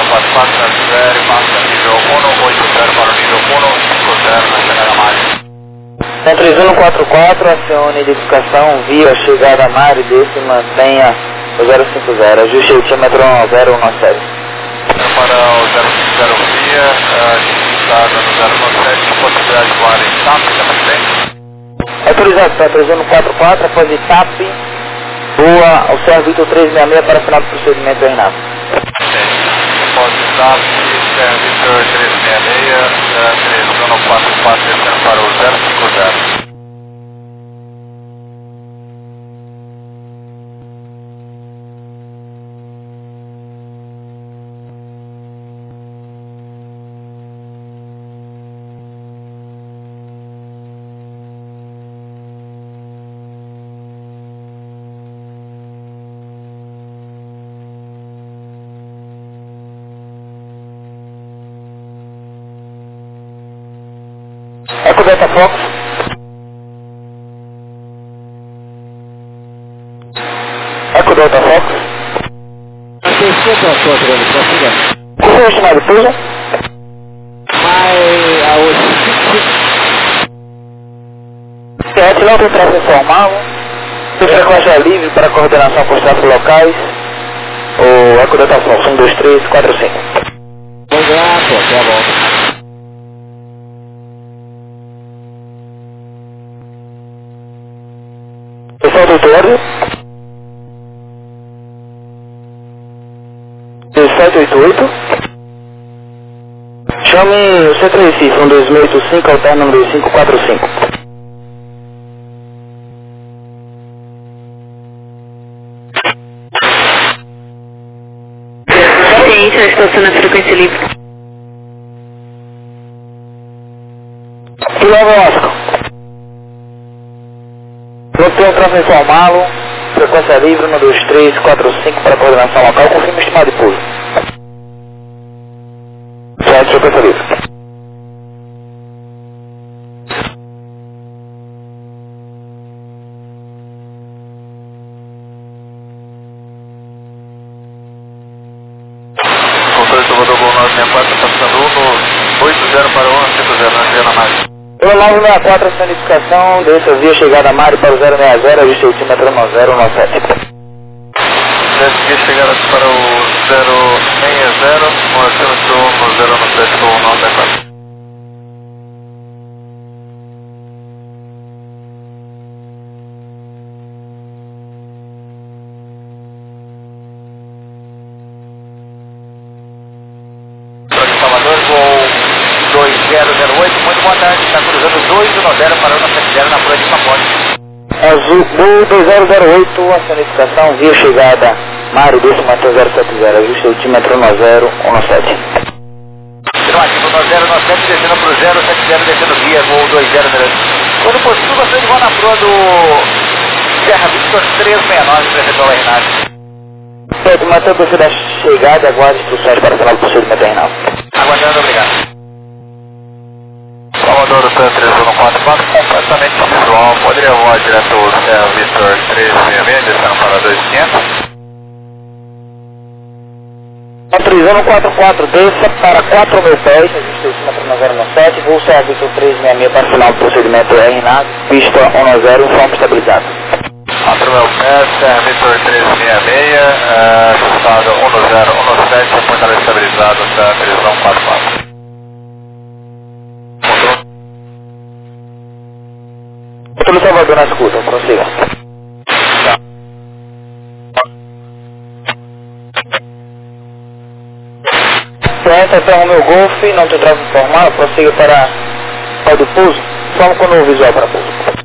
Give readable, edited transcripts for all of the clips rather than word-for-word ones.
144 na série, passa nível 180 para o nível 150 na chegada máxima. 3144, acione identificação via chegada a Mari desse, mantenha o 050, ajuste o tímetro 017. Para o 050 via, digitado no 017, possibilidade de voar em TAP também. Autorizado para 3144, após TAP, voa ao Serra Victor 366 para final do procedimento do Renato. Após TAP, Serra Victor 366, 3144, descendo para o 050. Eco Delta Fox. Eco Delta Fox. Atenção para a sua grande prossiga. Qual foi o estimado de pouso? Não tem traço informal, tem frequência livre para coordenação com os tráfegos locais. O Eco Delta Fox, 1, 2, 3, 4, 5. Vamos lá, pô, até a volta. Pessoal do auditório, 1788, chame o Centro Recife, 12685, alterna número 2545. Ciência, estação na frequência livre. Pilão Oscar. Não tem um tráfego informal, frequência livre, 1, 2, 3, 4, 5 para coordenação local, confirma o estimado de pouso. Certo, frequência livre. Controle do Rodovô 964, passando no 80 para o 150 na Antena Mais. Pelo 964, a sua identificação, desça via chegada a Mari para o 060, ajuste o tímetro 1017. Desde chegada para o 060, mostrando no 017 com o 94. Salvador, voo 2008, muito boa tarde, está cruzando 210 para o 170 na Praia de Capote. Azul, Gol 2008, a sua identificação, via chegada Mari, desça mantém 070, ajuste o tímetro 1017. Afirmativo, 1097, descendo para o 070, descendo via, voo 200. Quando possível, gostaria de voar na proa do Serra Victor 369, prefeitura Renato. Certo, mantém o perfil da chegada e aguarde instruções para o final do procedimento terminal. Aguardando, obrigado. Salvador, o Sam 3144, completamente visual, poderia voar direto ao Serra Victor 366, descendo para 2500. Autorizando 44, desça para 4.000 pés, ajuste o tímetro 1017, voo Serra Victor 366 para o final do procedimento RNAC, pista 110, informe estabilizado. 4.000 pés, Serra Victor 366, ajustado 1017, portal estabilizado da prisão 44. Controle Salvador na escuta, prossiga. Certo, então o meu Golf, não tem tráfego formal, prossiga para o do pouso, forma quando o visual para pouso.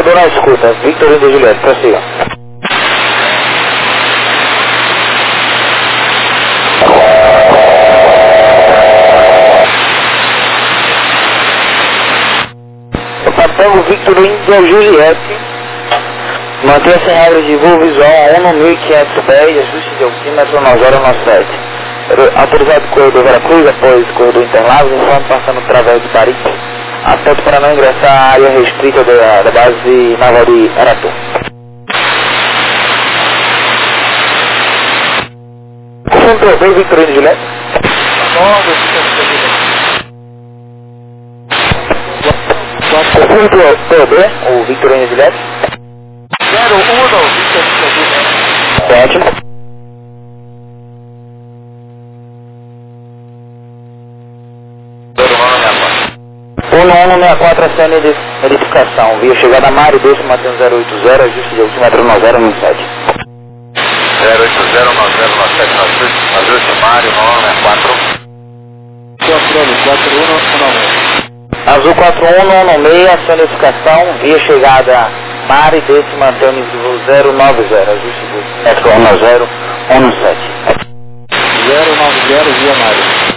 Recebeu na escuta, Victor India Juliette, prossiga. Tango Victor India Juliette, mantenha-se em regra de voo visual a 1.500 pés, ajuste de altímetro 9097. Autorizado corredor Veracruz, após corredor Interlagos, enquanto passando através de Paris, atento para não ingressar à área restrita da base naval de Aratu. Confirme PB, Victor India Juliette. Confirme PB, o Victor India Juliette. 01, Victor India Juliette. Ótimo. 1164 a CN de verificação, via chegada a Mário, desce Matheus 080, ajuste de altímetro 9097. 0809097, ajuste Mário 964. Controle 4111. Azul 41196, a CN de verificação, via chegada Mário, desce Matheus de voo 090, ajuste de altímetro 1017. 090 via Mário.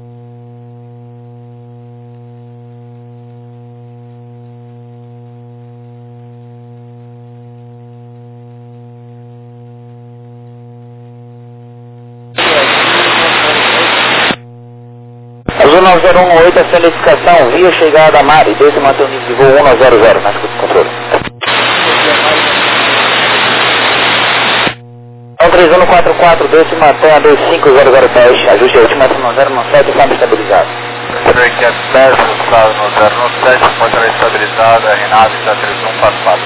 Azul 9018, a verificação, via chegada a Mari, desde mantém o nível de voo 100, na escuta de controle. 3144, desde mantém a 2500 ajuste a última 9097, câmbio estabilizado. Break at 10, estado no 097, motor estabilizado, RNAV 731, passo.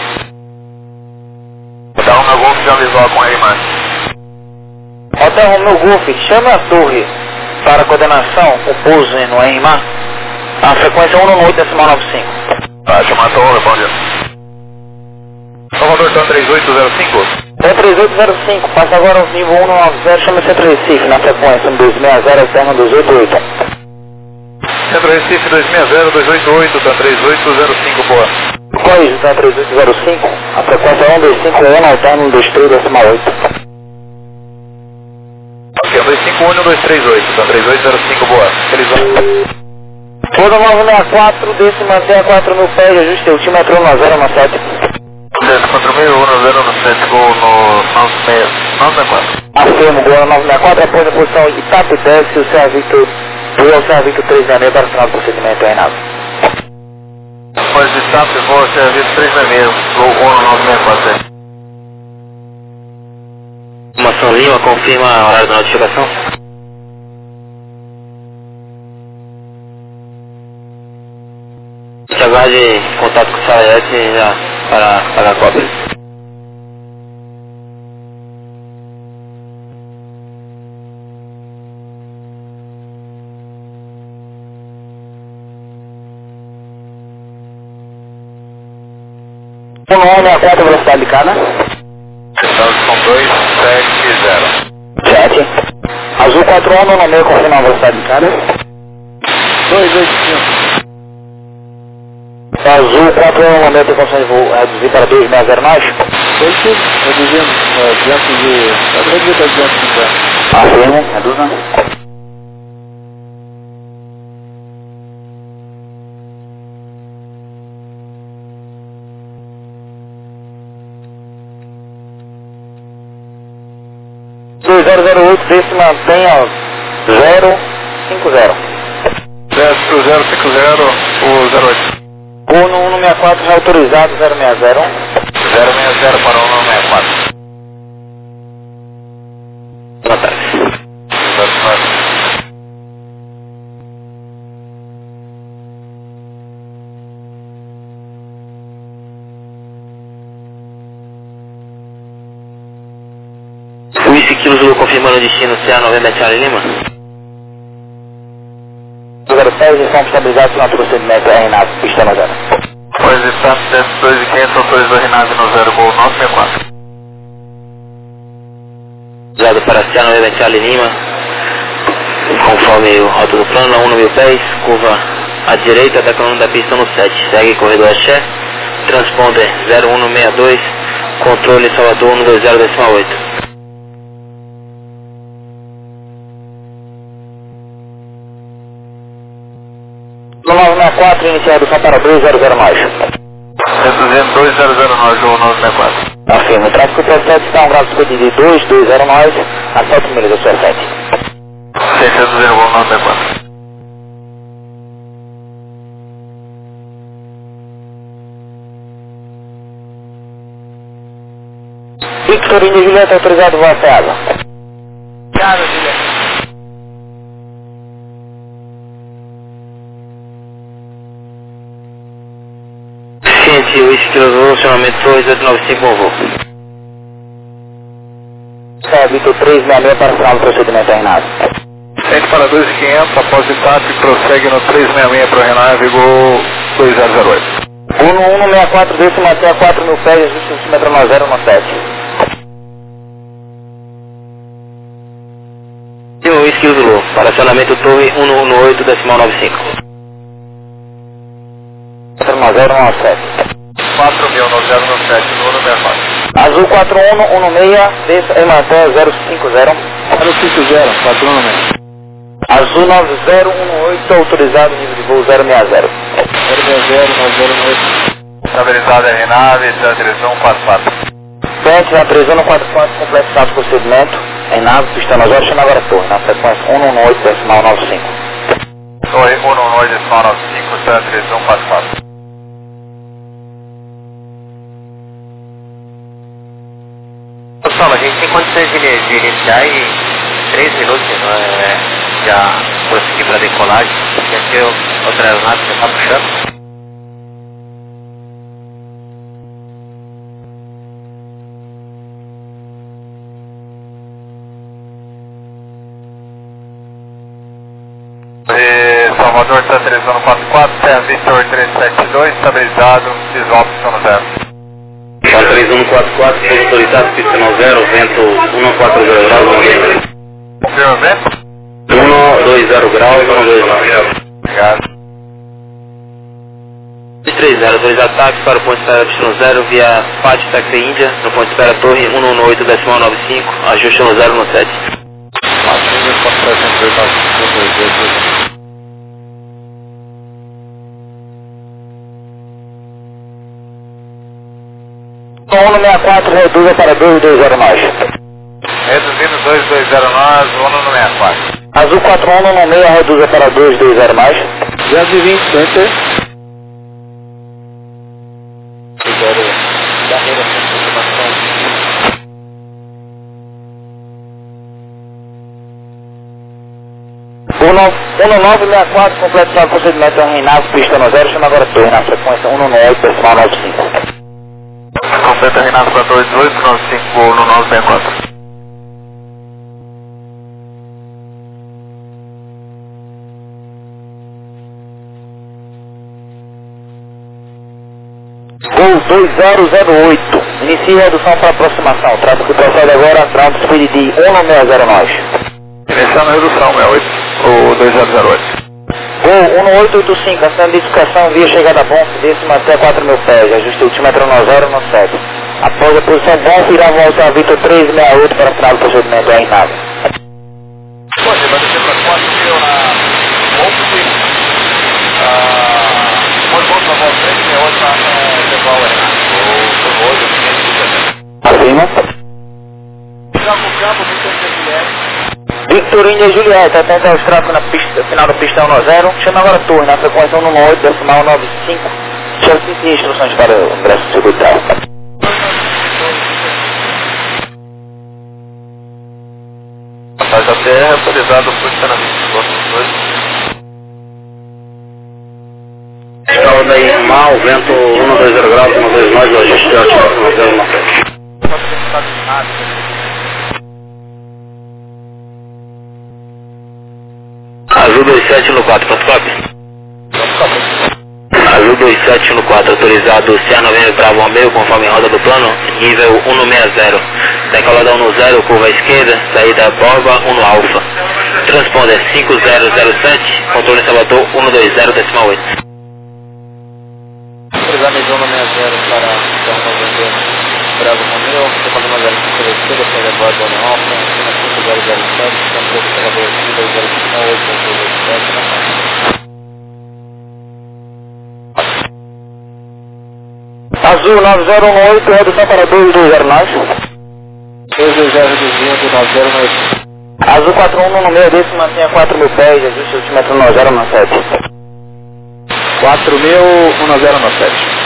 Dá o meu Golf já visual com ele, mano. Hotel Romeo Golf, chama a torre para coordenação, o pouso no RMA, a frequência 198,95. Tá, chama a torre, bom dia. Salvador, tá 3805? É 3805, passa agora o nível 190, chama Centro Recife, na frequência 260, externa 288. Centro Recife 260, 288, tá 3805, boa. Corrige, tá 3805, a frequência é 1251, alterno 23,8. Ok, 251, 238, tá 3805, boa. Felizão. Todo 964, desse mantém a 4.000 pés, ajuste altímetro 1097. 4.097, gol no 964. Afirmo, gol 964, após a posição Itape desce, o Servicto 366 para o final do procedimento, Reinaldo. Após de TAP, vou serviço 366, gol 964. Informação Lima, confirma o horário da notificação. Se aguarde contato com o Salete já para a cópia. O 164, velocidade de cana. Estamos com 270. 7. Azul 4196, confirma a velocidade de cana. 285. Azul 4196, tem condição de voo reduzir para 260 nós? Esse reduzindo diante de... Pode reduzir para 250. Afirmo, reduza. Desse mantenha 050. 050, o 08. O 164 já autorizado 060. 060 para o 164. Boa tarde. Whisky Kilo Zulu confirmando o destino CA November Charlie Lima. 06, estão estabilizados no procedimento RNAV, pista no 0. Pois está, 2.500, autorizou RNAV no 0, gol 964. Usado para CA November Charlie Lima, conforme o rota do plano, a 1.000 pés, curva à direita, declarando da pista no 7. Segue corredor Axé, transponder 0162, controle Salvador 120,8. 964, iniciado só para 200 mais. Reduzindo 2009, ou 964. Afirma, o tráfego T7 está a um grau de speed de 220 nós, a 7 milhas da sua frente. 600, voo 964. Victor India Julieta, autorizado voar até água. Obrigado, Julieta. Ciente, o esquilo, funcionamento 2895, bom voo. Vitor 366 para final do procedimento Renave. Sente para 2.500, após o TAP, prossegue no 366 para o Renave, gol 2008. 1164, desce até a 4.000 pés, ajuste o decímetro 9017. O esquilo Zulu, para acionamento torre 118, decimal 95. 9017. 4.9097, número 64. Azul 4116, desça em Maté 050. 050, 416. Azul 9018, autorizado, nível de voo 060. 060, 908. Estabilizada a Renave, direção 44. Frente na 3144, complexado o procedimento. Em nave, pista nas horas, chama agora torre, na frequência 118, decimal 95. Torre 118, decimal 95, está na direção 44. Pessoal, a gente tem condições de iniciar em 3 minutos, já conseguir para decolagem, e aqui outra aeronave já está puxando. Salvador está direção 44, Terra Victor 372, estabilizado, visual pista no 0. 3144, pouso autorizado, pista no 0, vento 140 graus, 120. Confirma o vento? 120 graus, 129. Obrigado. 30, autorizado táxi para o ponto de espera pista 0 via Pátio Taxi Índia, no ponto de espera torre 118, decimal 95, ajuste no 0 no 7. Com 164, reduza para 220 nós. Reduzindo 220 164. Azul 4116, reduza para 220 mais. 220, center. Barreira 1964, completado o procedimento em Renave, pista no 0, chama agora torre, na frequência 118, decimal 95. Completa Renato 428, 95, voo no 964. Gol 2008. Inicie redução para aproximação. Tráfego procede agora, ground speed de 160 nós. Iniciando a redução, 68, o 2008. Gol 1885, acendo de indicação via chegada bom, décima até 4.000 pés, ajuste altímetro no 097. Após a posição bom, irá voltar a Victor 368 para final do procedimento em nave. Pode, vai descer para 4.000 na Open. Pode voltar para frente, 68 na Deval Acima. Campo, Victor Guilherme. Victor India Julieta, atenta aos tráfegos na pista, final da pista 190, chama agora torre, na frequência 118, decimal 95. Já se instruções para o ingresso do circuito tráfego. Mas a terra autorizado o posicionamento dos nossos dois. Escalda aí mal, vento 120 graus, 129, ajuste altímetro no 097. Azul 27 no 4, ponto copy. Azul 27 no 4, autorizado Oceano Avenida Bravo ao meio, conforme roda do plano, nível 160. Decolada 10, curva à esquerda, saída Borba 1 Alfa. Transponder 5007, controle Salvador 120, decimal 8. Autorizado nível 160. Bravo Romeo, estou falando mais aqui pela esquerda, pega a borda do Alfa, 5007, campo de operador 2058, Azul 9018, redução para 2209. 220 reduzindo 9018. Azul 41 no meio desse, mantenha 4.000 pés, ajuste altímetro 9097. 4000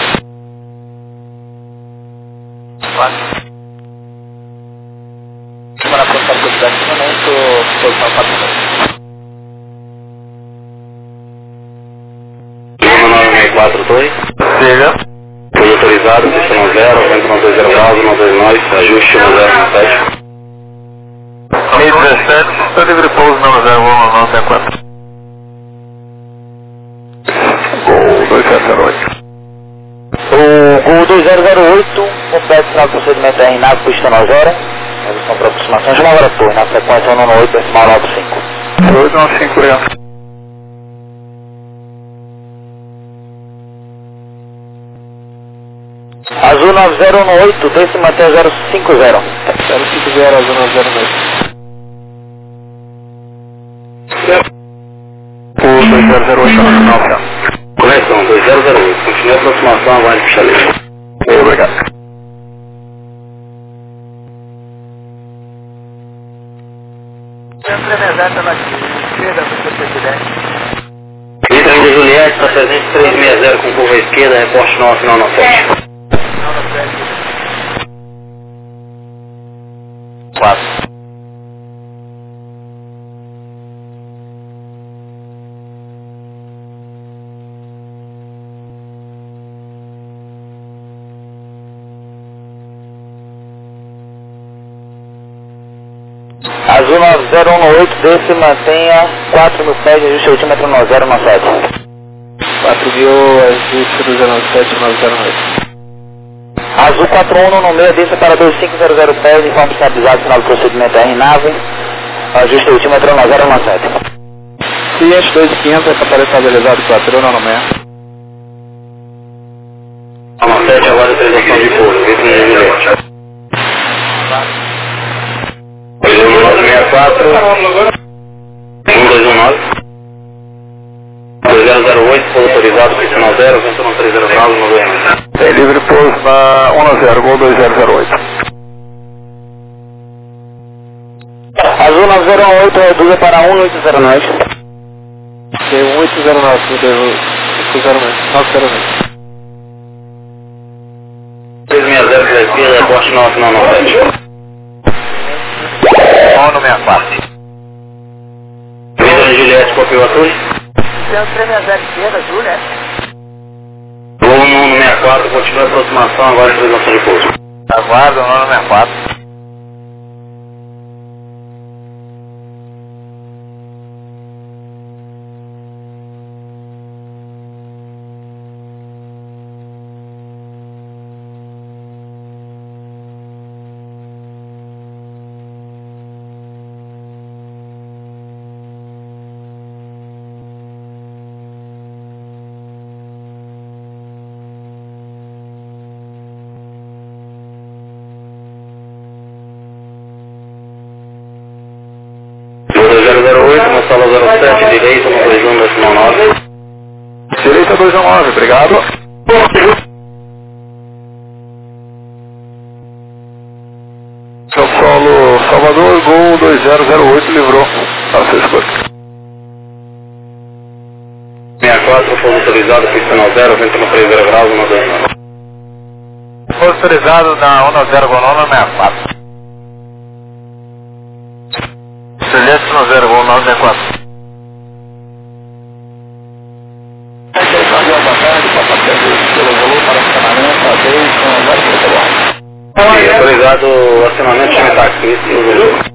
para a próxima velocidade de momento, posição 9642. Siga. Foi autorizado, pista 0, vento 920 graus, 929, ajuste 9097. 1017, estou livre pouso 901, 964. Gol 2708. O Gol 2008, completo final do procedimento é RNAV, pista 90, redução para aproximação, chama agora por, na sequência 198, decimal 95. 895, obrigado. Azul 9018, desse mantenha 050. 050, Azul 9018. O 2008 no final, tá? Conexão 2008, continue a aproximação, aguarde puxar livre. Obrigado. Centro exata na esquerda do seu presidente. Vitor de Juliette, está presente 360 com curva à esquerda, reporte 9997. 4. Azul 9018, desse mantenha 4.000 pés, ajuste altímetro 9097. 4000, ajuste 207, 908. Azul 41 no meio, desça para 2500 pés, informe sinalizado, final do procedimento RNAV, ajuste altímetro 9097. Fiat 2500, essa aparelho estabilizado 4 no meio. 97, agora autorização de pouso, Vitor de Juliette. 964 1219 2008, pouso autorizado, pista 90, vento 30 graus, 90. É livre pouso na 10, Gol 2008. Azul 9018, reduza para 1809. Tem 1809, 909. 360 pela esquerda, reporte 9997. 964. Vitor de Juliette, copiou a torre. Centro 360 esquerda, Júlia. Gol 164, continua a aproximação, agora a autorização de pouso. Aguardo 964. Uma sala 07, direita, 121, decimal 9. Direita 219, obrigado. São Paulo, Salvador, Gol 2008, livrou. Tá, você escolhe. 64, foi autorizado, pista 90, vento 30 graus, 129. Foi autorizado na 10 Gol 964. Celeste 10 Gol 964. Autorizado o acionamento de táxi, isso.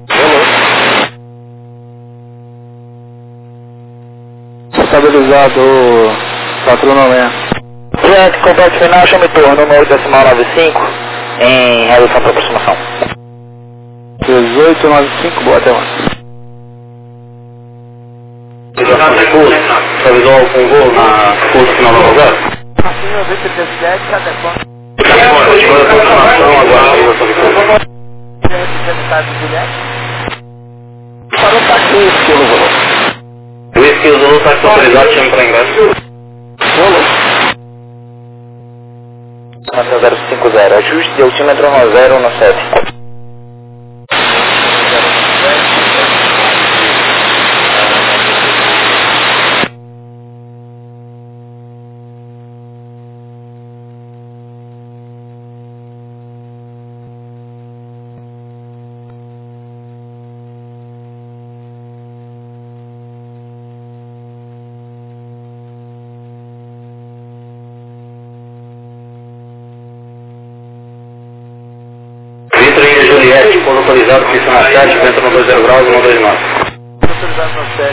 Estabilizado 496. Diante, completo final, chame torno, número decimal 95, em redução para aproximação. 1895, boa até lá. Avisou com gol na curso final da rodada? Assim, o vice-presidente já depois. Continua a aproximação, Táxi Juliette? Para o táxi Whisky Zulu. Whisky Zulu, táxi autorizado, chama para ingresso. Zulu. 050, ajuste de altímetro 9017. Juliette, pouso autorizado, pista na 7, vento no 20 graus, 129. Autorizado no 7.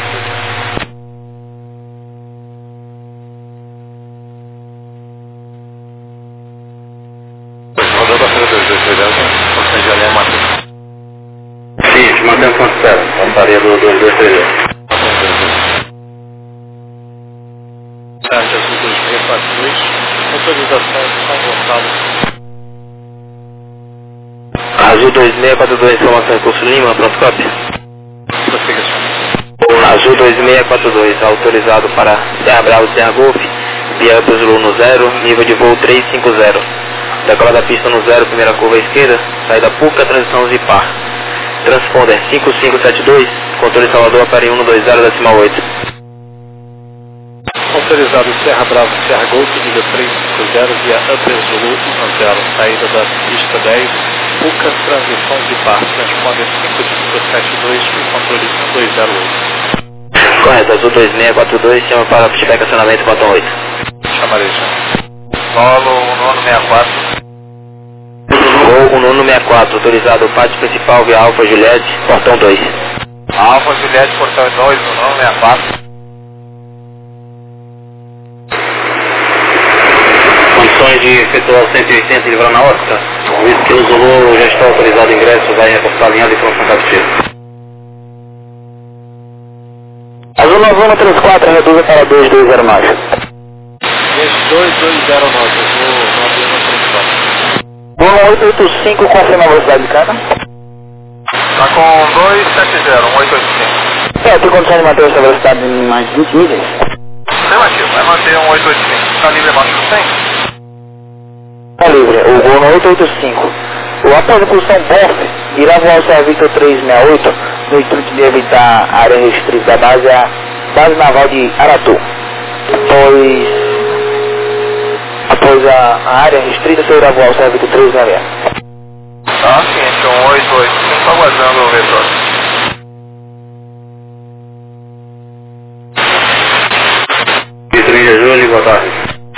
Rodou para 223, você já lê a matriz. Sim, te mantém ponto 0, passaria do 223. Tarde azul 2642, autorização de São Gonçalo. Azul 2642, informação Curso Lima, pronto cópia. Prossiga, senhor. Azul 2642, autorizado para Serra Bravo, Serra Golf, via Zulu no 0, nível de voo 350. Decola da pista no 0, primeira curva à esquerda, saída pública, transição Zipar. Transponder 5572, controle Salvador, aparelho 120,8. Autorizado Serra Bravo, Serra Golf, nível 350, via Upper Zulu 10, saída da pista 10, Puca, transição de par, transponder 5572 e controle 1208. Correto, Azul 2642, chama para feedback acionamento, botão 8. Chamarei, senhor. Solo 1964. Voo 1964, autorizado pátio principal via Alfa Juliette, portão 2. Alfa Juliette, portão 2, 1964. Condições de efetuar 180 e livrar na órbita. Visto que o Zulu já está autorizado ingresso, vai reportar a linha de confrontar destino. Azul 9134, reduza para 220 mais. 2209, eu vou 9134. 1885, confirma a velocidade de cada. Está com 270, 1885. Tem condição de manter essa velocidade em mais 20 milhas? Relativo, vai manter 1885. Está livre abaixo do 100? Está livre, o voo no 885. O após a posição BOF irá voar o Serra Victor 368 no intuito de evitar a área restrita da base, a base naval de Aratu. Após a área restrita, você irá voar o Serra Victor 366. Tá, seguinte, 1885, aguardando o retorno. Vitrine Júlio, boa tarde.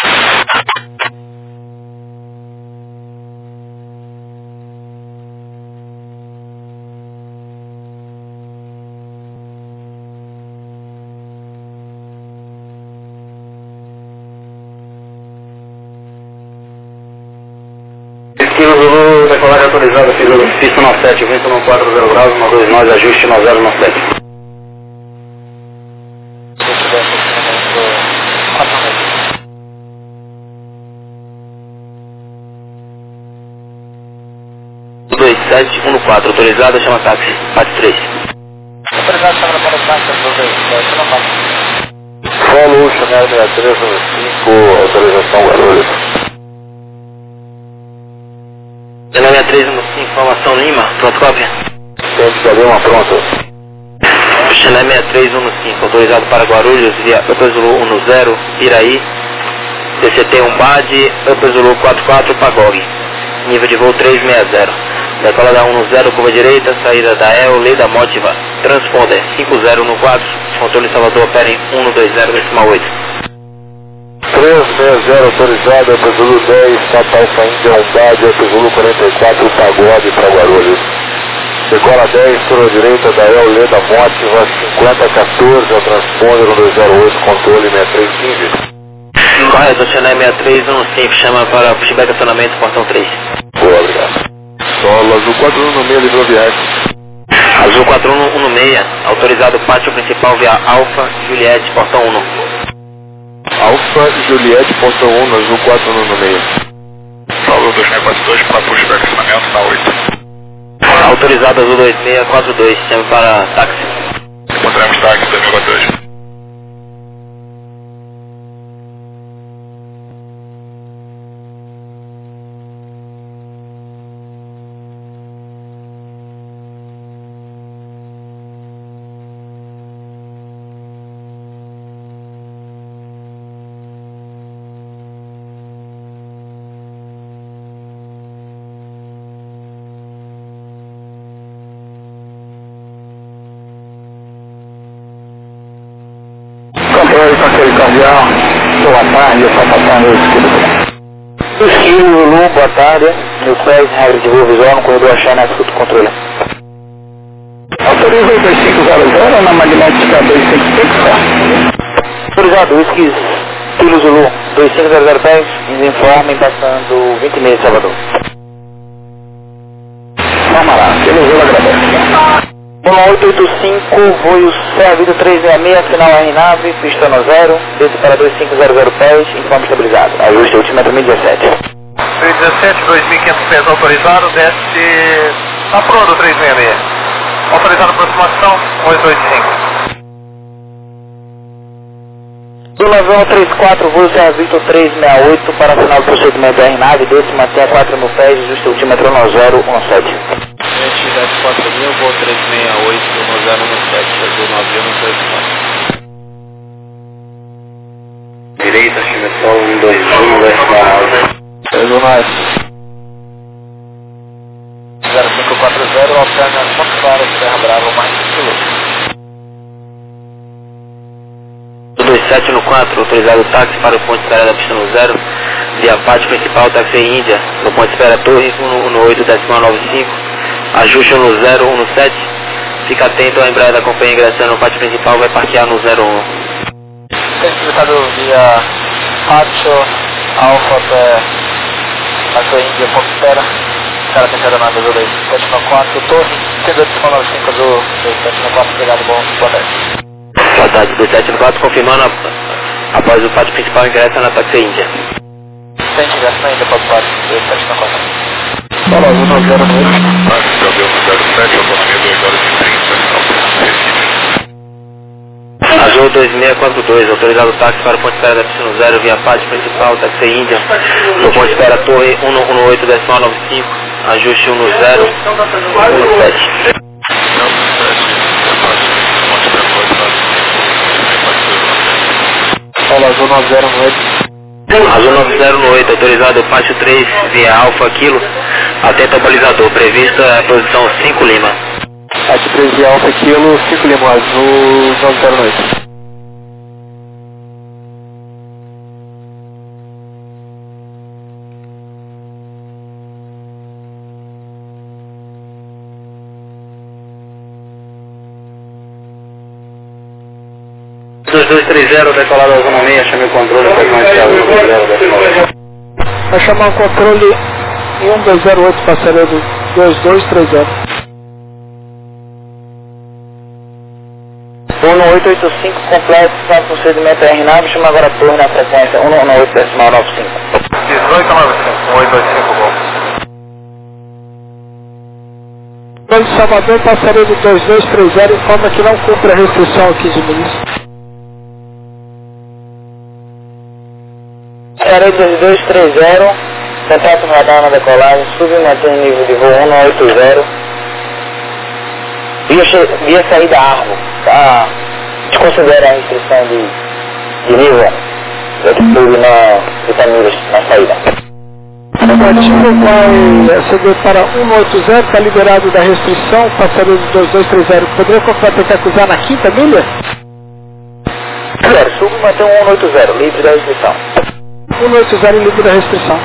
Esquilo Zulu, decolagem autorizada, pista 97, vento no 40 graus, 129, ajuste 9097. Sete 14, autorizada, chama táxi, parte 3. Autorizado para o táxi, chama táxi. Solo, Chanel 6315, autorização Guarulhos. Chanel 6315, informação Lima, pronto cópia. Sempre que Lima, pronto. Chanel 6315, autorizado para Guarulhos, via Upper Zulu 10, Iraí, DCT 1 BAD, Upper Zulu 44, Pagog. Nível de voo 360. Decola da 10, curva direita, saída da EL, Lei da Motiva, transponder 5014, controle Salvador, opera em 120,8. 360 autorizado, Upper Zulu 10, Papa Alfa Índia, Umbade, Upper Zulu 44, Pagode para Guarulhos. Decola 10, curva direita da EL, Lei da Motiva, 5014, ao transponder 120,8, controle 6315. Correto, Chanel 6315, chama para feedback acionamento, portão 3. Boa, obrigado. Solo, Azul 4116, livrou viagem. Azul 4116, autorizado pátio principal via Alfa Juliette, portão 1. Alfa Juliette, portão 1, Azul 4116. Solo 2642 para pushback acionamento na 8. Autorizado Azul 2642, chame para táxi. Encontramos táxi 2042. Controle, conselho cardial, boa tarde, eu sou passando o Esquilo, Lulu, boa tarde. Meu pés, regra de voo visual no corredor achar na escuta controle. Autoriza o 2500 na magnética 255. Autorizado, Whisky, Kilo Zulu, 2500 pés, nos informem passando 20 meses, Salvador. Vamos lá, Kilo Zulu agradece. 1885, voo Servido 366, final RNAV, pista no 0, desce para 2500 pés, informe estabilizado. Ajuste altímetro 1017. 317, 2500 pés autorizado, desce na proa do 366. Autorizado aproximação 885. Do 9134, voo Servido 368, para final do procedimento RNAV, desce mantém a 4.000 pés, ajuste altímetro no 017. 4000, voo 368, no 017, azul 9124. Direita, Chimetol 121, decimal. Azul 9. 0540, alterna ponto claro, Serra Brava, mais 5 km. 27 no 4, autorizado o táxi para o ponto de espera da pista no 0, via parte principal, táxi Índia, no ponto de espera Torre 118, decimal 95, ajuste no 017, fica atento à embreagem da companhia ingressando no pátio principal, vai parquear no 01. Certificado via Pátio, Alfa até Táxi Índia, ponto de espera, cara tentando nada do 2794, Torre, 195 do 2794, obrigado, boa tarde. Boa tarde, 274, confirmando após o pátio principal ingressa na táxi Índia. Sem ingresso ainda para o pátio, 2794. Fala, Azul 908. Táxi Cabelo 07, autonomia 2 horas e 30, Azul 2642, autorizado o táxi para o ponto de espera da pista no 0, via pátio principal, táxi Índia, no ponto de espera Torre 118, decimal 95, ajuste 1017. Fala, Azul 908. Azul 9008, autorizado pátio 3 via Alfa Kilo, atento ao balizador, prevista a posição 5 Lima. Pátio 3 via Alfa Kilo, 5 Lima, Azul 908. Dos 230, decolado Azul 96, chame o controle, frequência Azul 20, Vai chamar o controle 1208, passageiro 2230. 1885, completo, está procedimento RNAV, chama agora a torre na frequência 118 decimal 95. 1895, 885 gol. Plano de Salvador, passageiro 2230, informa que não cumpre a restrição aqui de milícia. Passageiro 2230, contato radar na decolagem, submantém nível de voo 180, via saída Arvo, tá? A gente considera a restrição de nível de vitaminas na saída. O negativo vai aceder para 180, está liberado da restrição, passageiro 2230. Poderia tentar cruzar na quinta milha? Submantém 180, livre da restrição. 180 livre da restrição.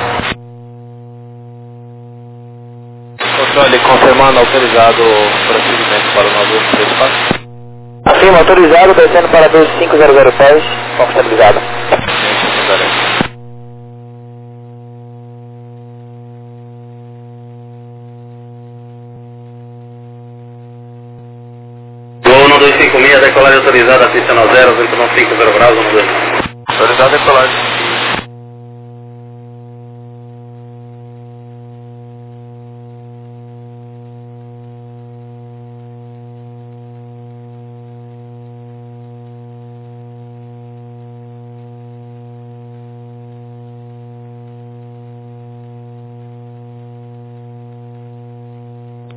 Controle confirmando autorizado prosseguimento para o 9134. Afirma autorizado, descendo para 2500 pés, confortabilizado. Voo 1256, decolagem autorizada, pista no 0, vento não 50 graus, 12. Autorizado a decolagem.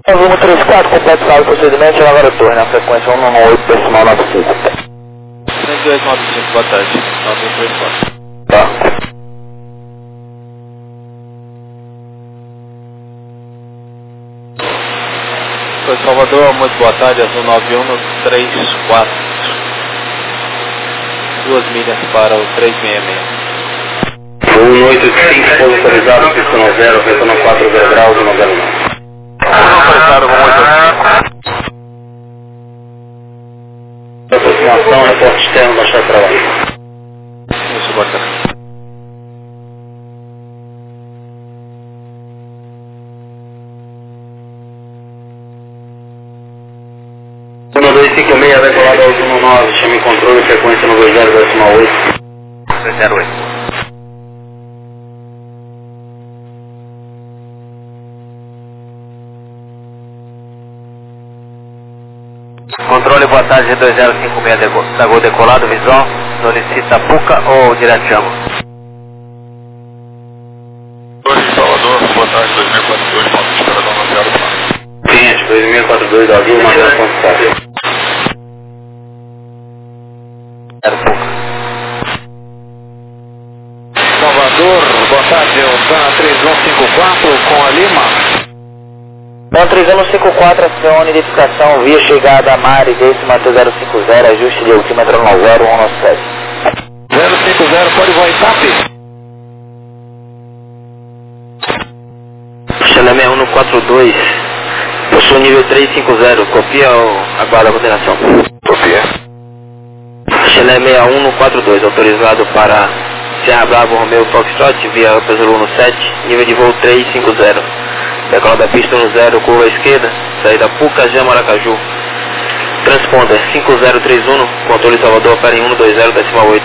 Volume 34, completado o procedimento, agora retorno na frequência 198,95. 3295, boa tarde. 9134. Tá. Foi Salvador, muito boa tarde, azul 91 no 34. 2 milhas para o 366. Foi 185, pouso autorizado, pista 0, retorno 40 graus, 99. Autorizado, 185. Aproximação, reporte externo, baixar trabalho. Isso, boa tarde. Zona 256, decolado ao 19, chame controle, frequência no 20,8. 308. Controle, boa tarde, 2056 da Gol decolado, visão, solicita Puca ou direto Django? Salvador, boa tarde, 2042, ponto de esperadão no 0. Cliente, 2042, azul, Madeira, ponto 4. Era Puca. Salvador, boa tarde, o DAN 3154 com a Lima. DAN 3154, acione identificação via chegada a Mari, décima 050, ajuste de altímetro 90197. 050, pode voar Itape. Chalé 6142, possui nível 350, copia ou aguarda a coordenação? Copia. Chalé 6142, autorizado para Serra Bravo Romeo Foxtrot, via Upper Zulu no 7, nível de voo 350. Decola da pista no 0, curva à esquerda, saída Pucajá, Maracaju. Transponder 5031, controle Salvador, opera em 120,8.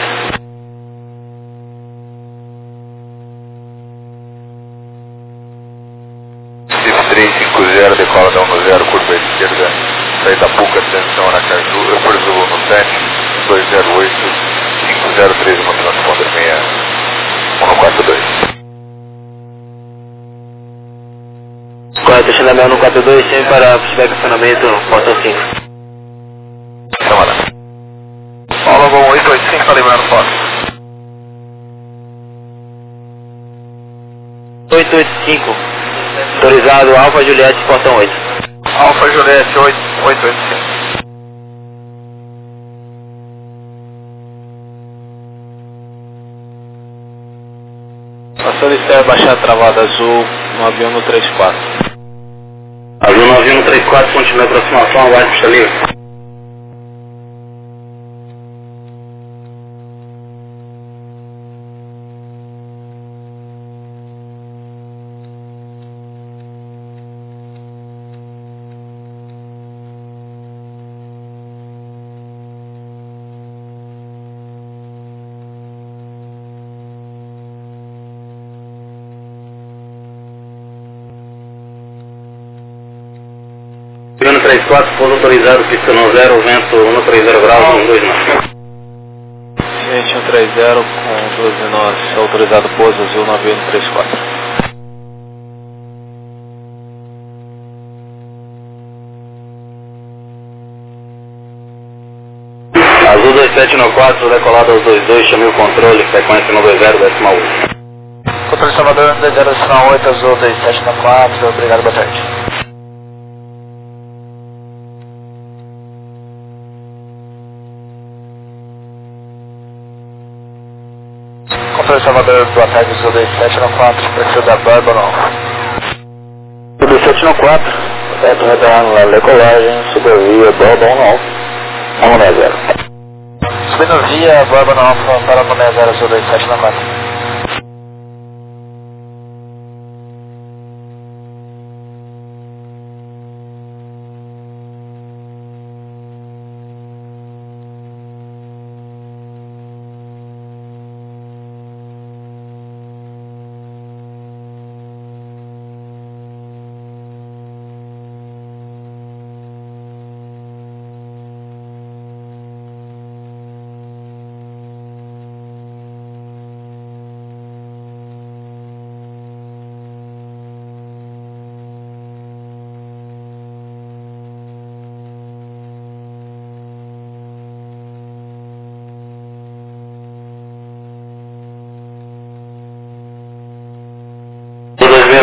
350, decola da 10, curva à esquerda, saída Puca, atenção Aracaju, Upper Zulu no 7, 208, 503, uma transponder 6142. Correto, Chalé 6142, sempre para feedback acionamento, portão 5. Chamada. Paulo, 885, tá liberando foto. 885, autorizado Alfa Juliette, portão 8. Alfa Juliette 885. A solicitar é baixar a travada azul 91 no 34. Azul 9134, continua a aproximação, aguarde pista livre. Piano 34, pouso autorizado, pista no 0, vento 130 graus, 129. Ciente 130 com 12 nós, autorizado pouso azul 91 no 34. Azul 2794, decolado aos 22, chamei o controle, frequência no 20,1. Controle Salvador 2008, azul 2794, obrigado, boa tarde. Controle Salvador, boa tarde, azul 2794, perfil da Bárbara. 2794, correto, retornando na decolagem, subvia, Borba 190. Subindo via Bárbara Alfa para Boné 0, azul 2794.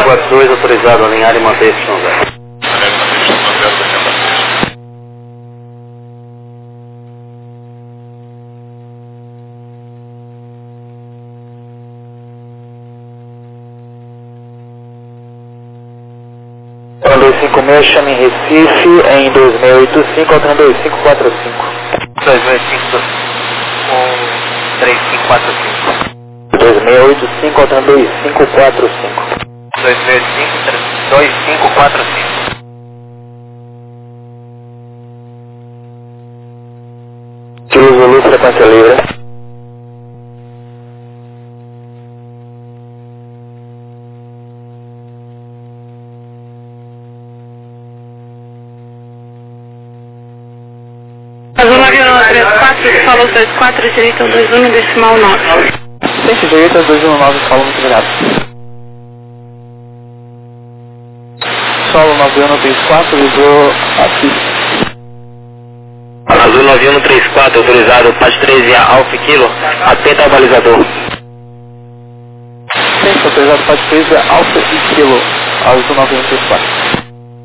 2642, autorizado a alinhar e manter esse som zero. Então 256, chame em Recife em 2685, alterando 2545. 2685, 3545. 2685, alterando 2545. 2545. Kilo Zulu, frequência livre. Azul 9134, falou 24, direito 21, decimal 9. Ciência direita 219, solo, muito obrigado. Solo 9134, ligou aqui. Azul 9134, autorizado, parte 3 via Alfa Kilo, atenta ao balizador. Ciência autorizado, parte 3 via Alfa e Kilo, Azul 9134.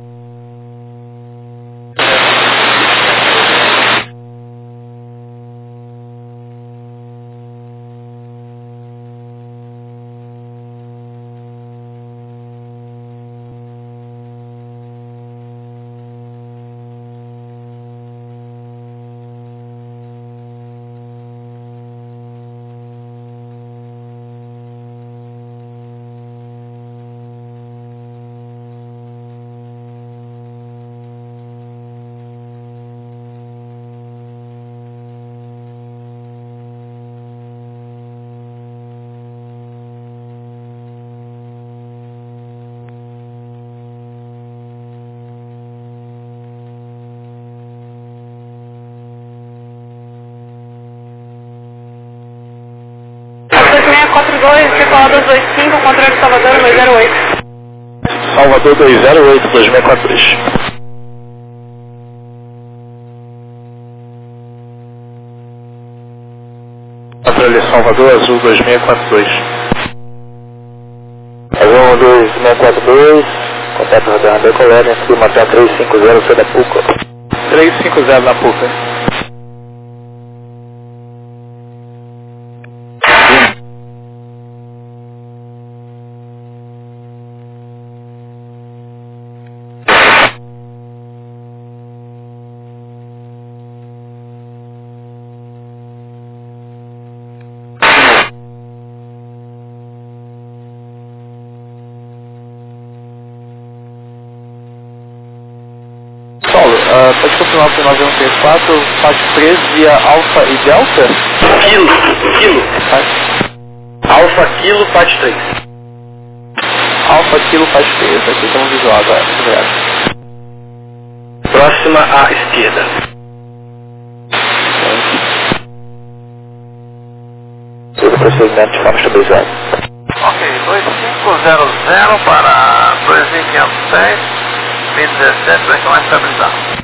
Salvador 225, controle Salvador 208. Salvador 208, 2642. Controle Salvador, Azul 2642. Azul 2642, contato rodando Colônia, cima até 350, sou da PUCA. 350 na PUCA. Pode confirmar para o 9134, faixa 3 via Alfa e Delta? Kilo. Alfa Kilo, parte 3. Alfa Kilo, faixa 3, aqui estamos visual agora, muito obrigado. Próxima à esquerda. Todo procedimento de forma estabilizada. Ok, 2500 para 2506, 2017, vai chamar estabilizado.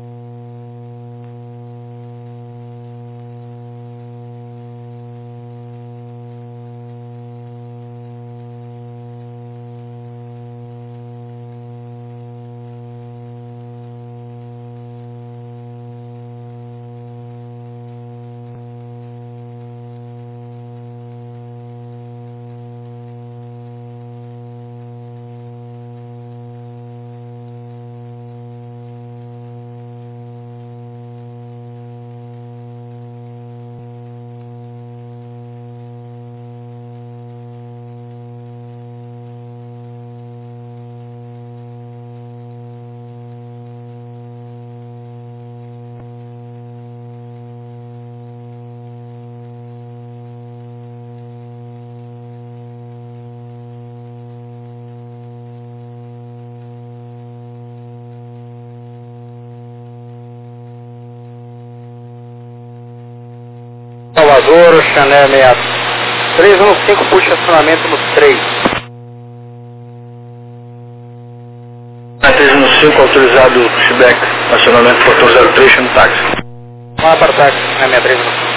Salvador, Chanel 315, puxa acionamento no 3. 315, autorizado pushback, acionamento portão 03, no táxi. Vá para o táxi, na 6315.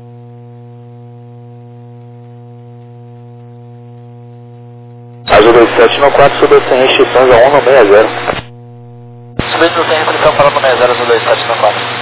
Azul 25, 794, subiu sem restrições a 160. Subindo sem restrição para o 22794.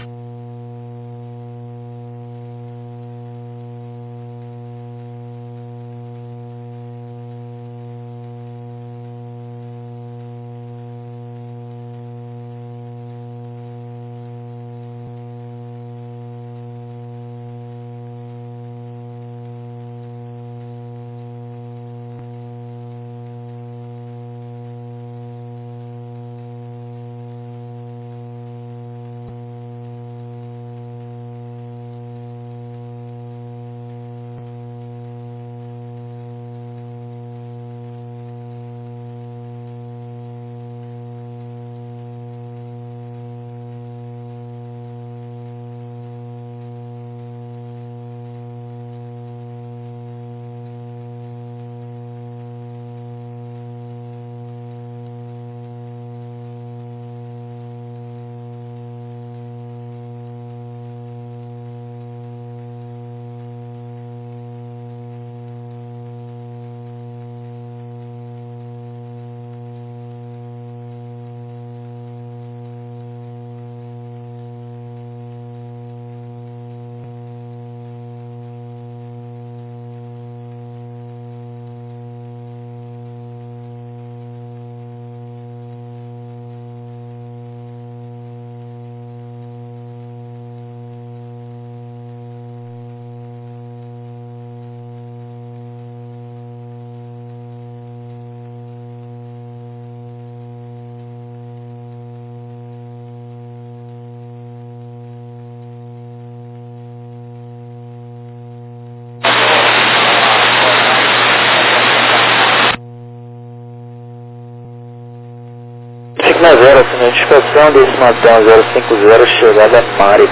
Na 0, assinante de inspeção, desse Matão 050, chegada Mari.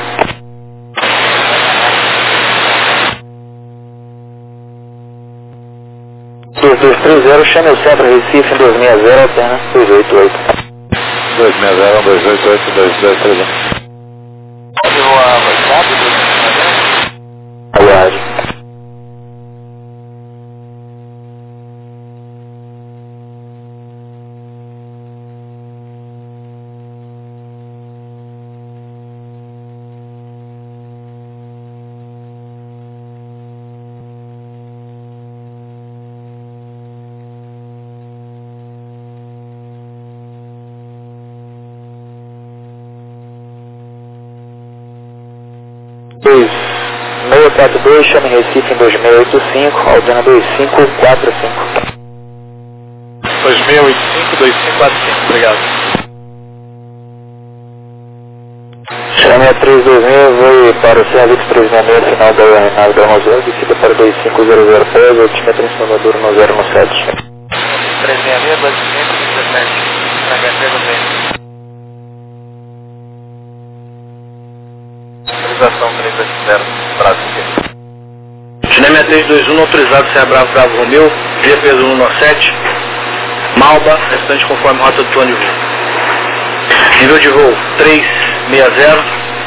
Dois 230, chame o Centro Recife em 260, alterna 288. 260, 288, 223. Aguarde. Dois 642, chame Recife em 2685, Aldana 2545. 2685, 2545, obrigado. Chame a 326, vou para o Serviço 366, final da Renave da Rosel, descida para 2500 pés, altímetro em Salvador no 017. 366, 2517, HT do bem. Autorização 380, Brasil. Cinema 321, autorizado Serra Bravo Bravo Romeu, via peso 197, Malba, restante conforme rota do plano de voo. Nível de voo 360,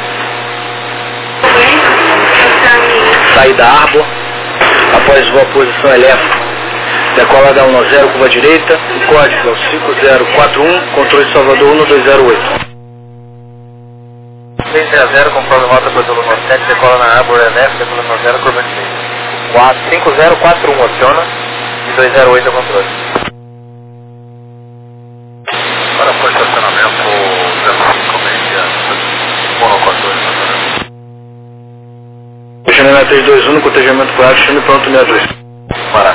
saída Arbor, após voo a posição elétrica, decola da 190, curva direita, o código é o 5041, controle de Salvador 1208. 360, conforme rota para o 97, decola na Arbor elétrica, decola na 0, curva direita. 5041, aciona, e 208 é o controle. Para o estacionamento 0566, monocontrole. Cinema 321, cotejamento claro, chame pronto 62. Para.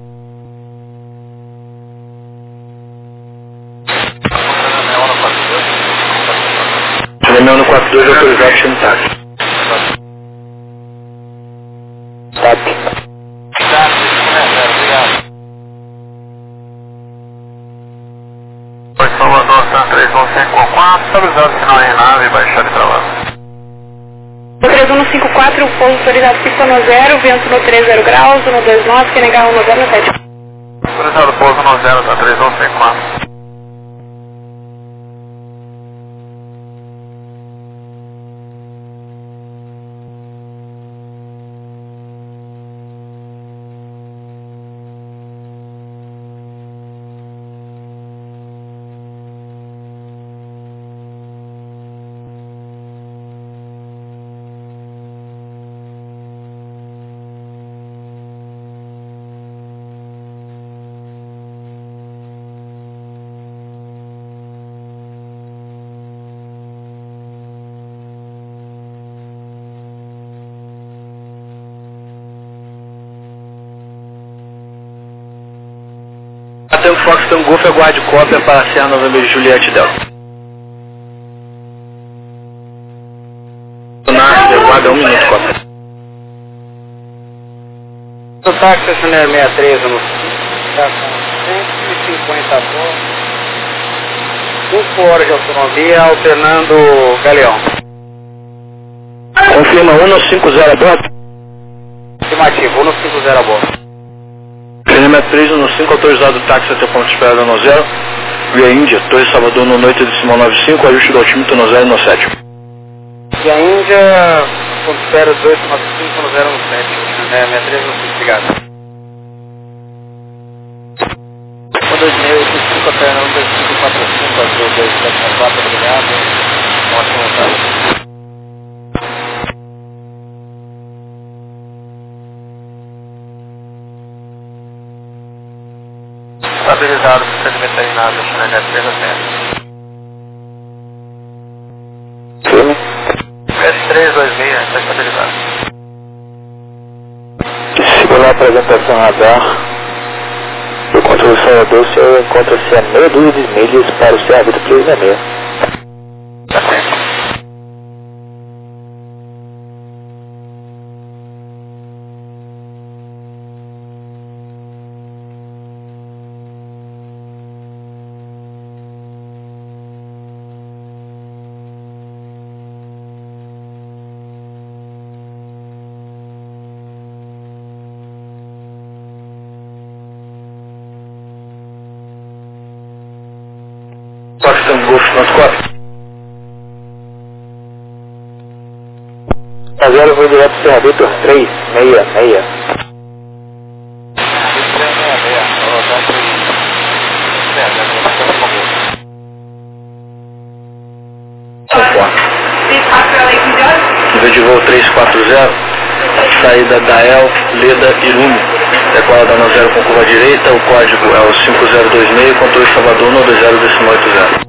Cinema 142, autorizado, chame táxi. TAP. Salvador, San 3154, estabilizado sinal em nave, baixar de travado. 3154, pouso autorizado pista no 0, vento no 30 graus, no 29, Senegal no 07. Autorizado pouso no 0, San 3154. Tango Fox Tango Golf, aguarde cópia para Serra Novembro Juliette Delta. Aguarda 1 minuto, cópia. O táxi 63 no está com 150 volts, 5 horas de autonomia, alternando Galeão. Confirma 150 a bordo. Afirmativo, 150 a bordo. Cinema 3 no 5, autorizado o táxi até o ponto de esperada no 0. Via Índia, Torre Salvador no noite de Simão 95, ajuste do altímetro no 0 no 7. Via Índia, ponto de espera 295 no 0 no 7. 63 no 5, obrigado. 2685 alternando 2545, azul 274, obrigado. Ótimo, tá? Estabilizado, procedimento terminado, China 3 a 100. Firme. S326, está estabilizado. Segura a apresentação radar. O controle Salvador, o senhor encontra-se a meia dúzia de milhas para o Serra Vida 366. Está certo. Fox Tango Golf, nosso cópia. A 0 foi direto para Serra Vitor 366. Nível de voo 340, saída da El, Leda, Irume. Decolada no 0 com curva direita, o código é o 5026, controle Salvador no 20.80.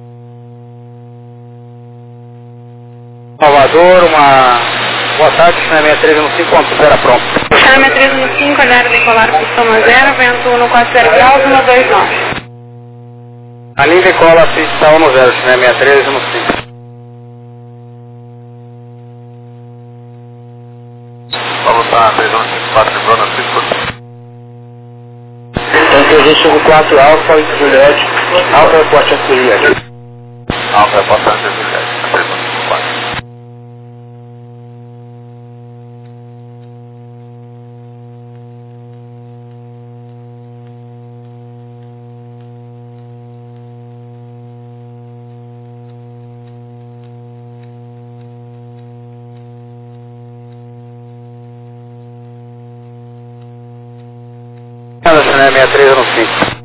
Salvador, uma boa tarde, China 63 no 5, quanto será pronto? China 3 no 5, olhar decolar pistão no 0, vento no 40 graus, 129. A linha decola pista no 0, China 63 no 5. Vamos lá, 3154, lembrando a 5. Então 354 Alfa e Juliette, Alfa reporte a Juliette. Alfa, reporte a Juliette, 3154. China 63 no 5.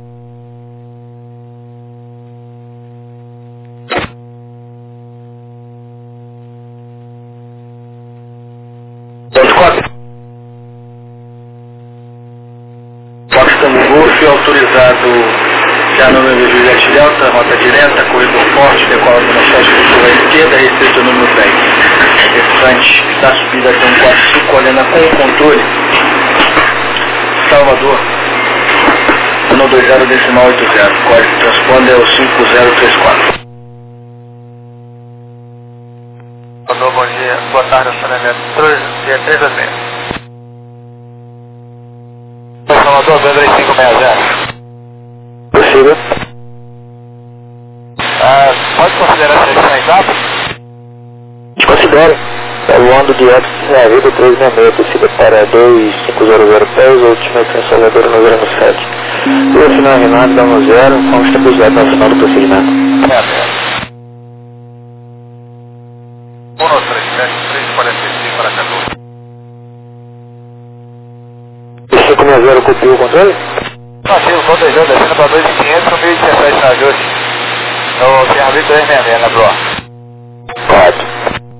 Fox Tango Golf, autorizado já no número Juliette Delta, rota direta, corredor forte, decola no 7 com curva à esquerda, restrito número 10. Restante da subida até 145, olhando com o controle. Salvador, 120 decimal 80, código de transponder é o 5034. Alô, bom dia, boa tarde, acionamento 3 a 6. Salvador, 23560. Possível. Pode considerar a seleção exata? Considere. Está voando direto de Serra Vida 366, descida para 2500 pés, última em Salvador no 07. O final Renato dá no 0, com estabilidade no final do procedimento. 137, 345 para 14. 560 copiou o controle? Ativo, cotejando, descendo para 2.500, 1.017 no ajuste. No Serra Vida 366, na proa. Pode.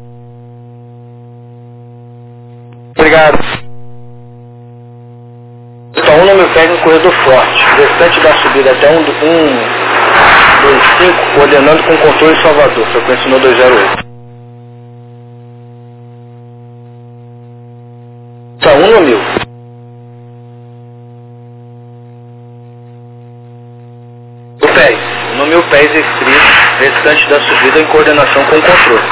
Obrigado. Então, 1 número 10 no corredor forte, restante da subida até 125, coordenando com controle Salvador, frequência no 208. Então, 1 no 1000. restante da subida em coordenação com o controle.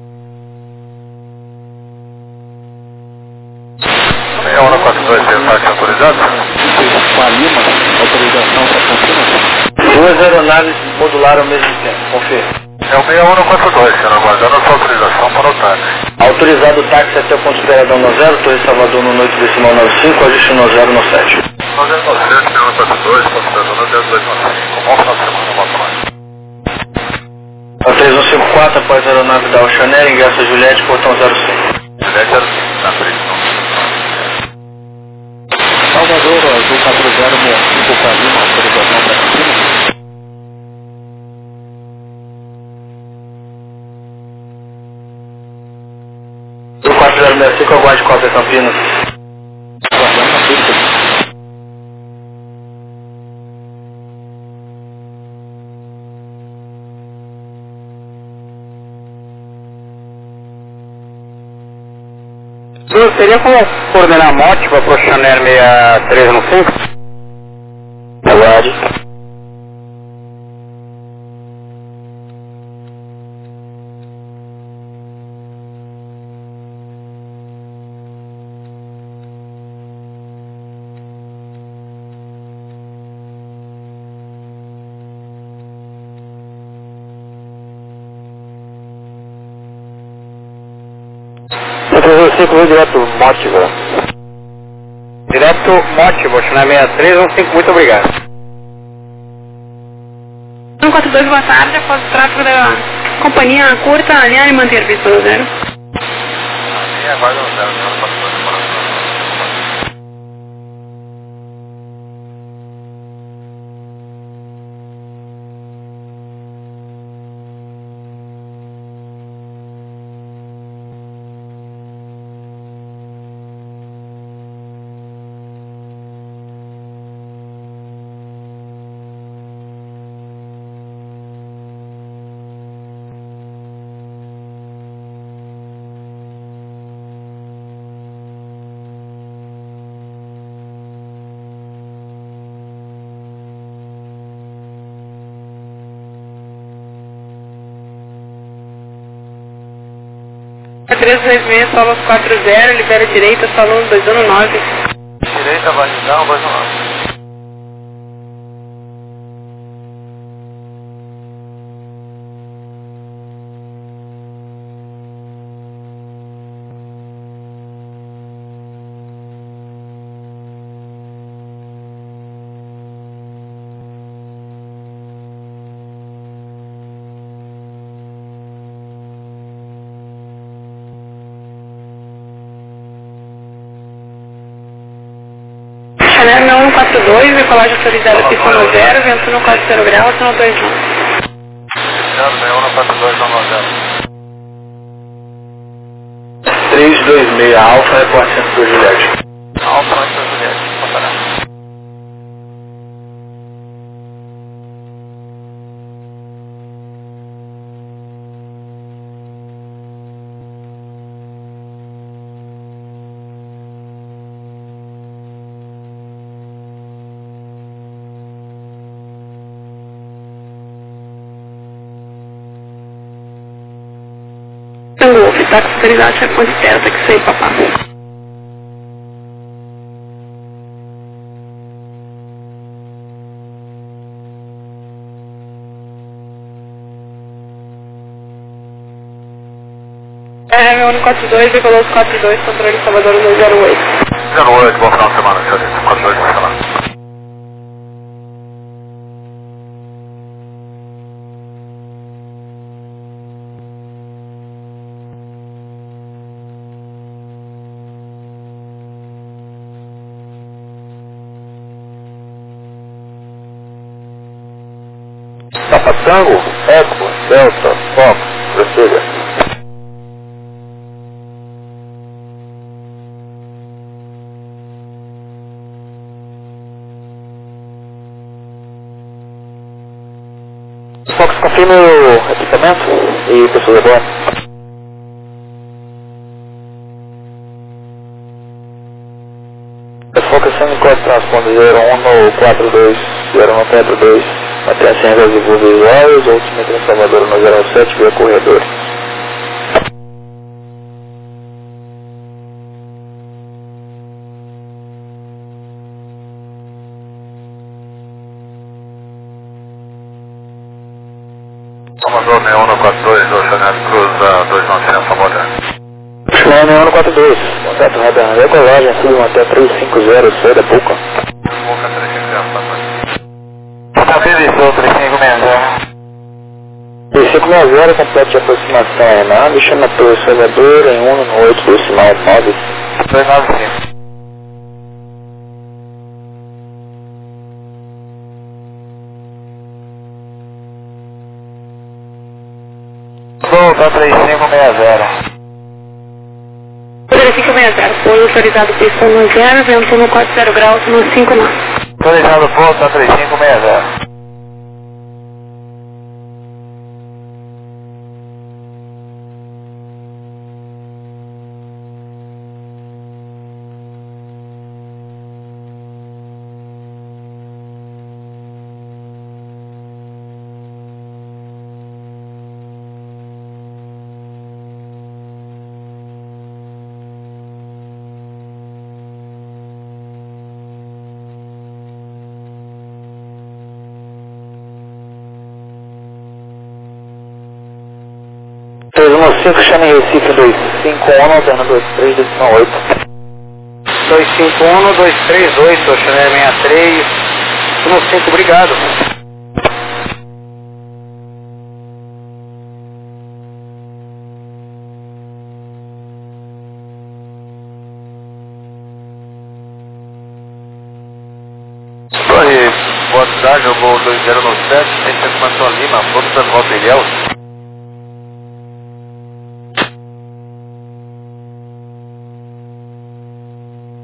6142, ataque autorizado? Com a Lima, autorização para Campinas. Duas aeronaves modularam ao mesmo tempo, confere. É o 6142, senhor, aguardando a sua autorização para o táxi. Autorizado o táxi até o ponto esperadão no 0, Torre Salvador no noite decimal 95, ajuste no 0 no 7. 9097, 6142, considerando no 0295. Bom final de semana, boa tarde. A 3154, após a aeronave da Oceaneer, ingresso a Juliette, portão 06. Juliette, na frente. Salvador, Azul 40, Montico com a Lima, autorização para Campinas. Do 4065, aguarde cópia Campinas. Guardando a pista. Seria como coordenar a mote para a Oceaneer 6315? Aguarde. Você correu direto Mótiva. Direto Mótiva, Oceaneer 6315, muito obrigado. 142, boa tarde, após o tráfego da companhia curta, alinhar e manter pista no 0. Sim, aguarda no 0, senhor, 42, para o A 326, solo 40, libera direita, salão 219. direita, validão, 219. Oceaneer 6142, decolagem autorizada, pista no 0, vento no 40 graus, no 29. 6142, 326, Alfa, repórter centro do Juliette. Alfa, Juliette, passará. Tango, táxi autorizado, checkpoint certa, que sei, papá. RM 142, decolou 42, controle Salvador 208. 08, bom final de semana, senhorita. 42, vai falar. Papa Tango, Eco, Delta, Fox, prossiga. Fox, confirme o equipamento e pessoa de bordo. Fox, sendo em Costa Transponder 01 no 42, 0 no 42. Mantenha as regras de voo visual e os outros metrô Salvador no 07 via corredor. Salvador 6142, Oceanário Cruza 290, Salvador. Oceanário 6142, contato radar decolagem, submanter 350, saída Puca. Boca 350, Salvador. Estabilizou 3560. 3560, completo de aproximação Hernando, chama a Torre Salvador em 1 no 8 do sinal 9. 295. Volta 3560. 3560, foi autorizado pista no 0, vento no 40 graus no 5 knots. Autorizado volta 3560. Cinco, chame Recife 251, alterna 23, decimal 8. 251, 238, Chanel 63, 15, obrigado. Oi, boa tarde, eu vou 2097, Centro de Mansão Lima, Porto da Volta Ilhéus.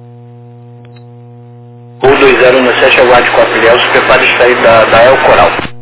O 2017 aguarde 4 Ilhéus, prepare de sair da El Coral.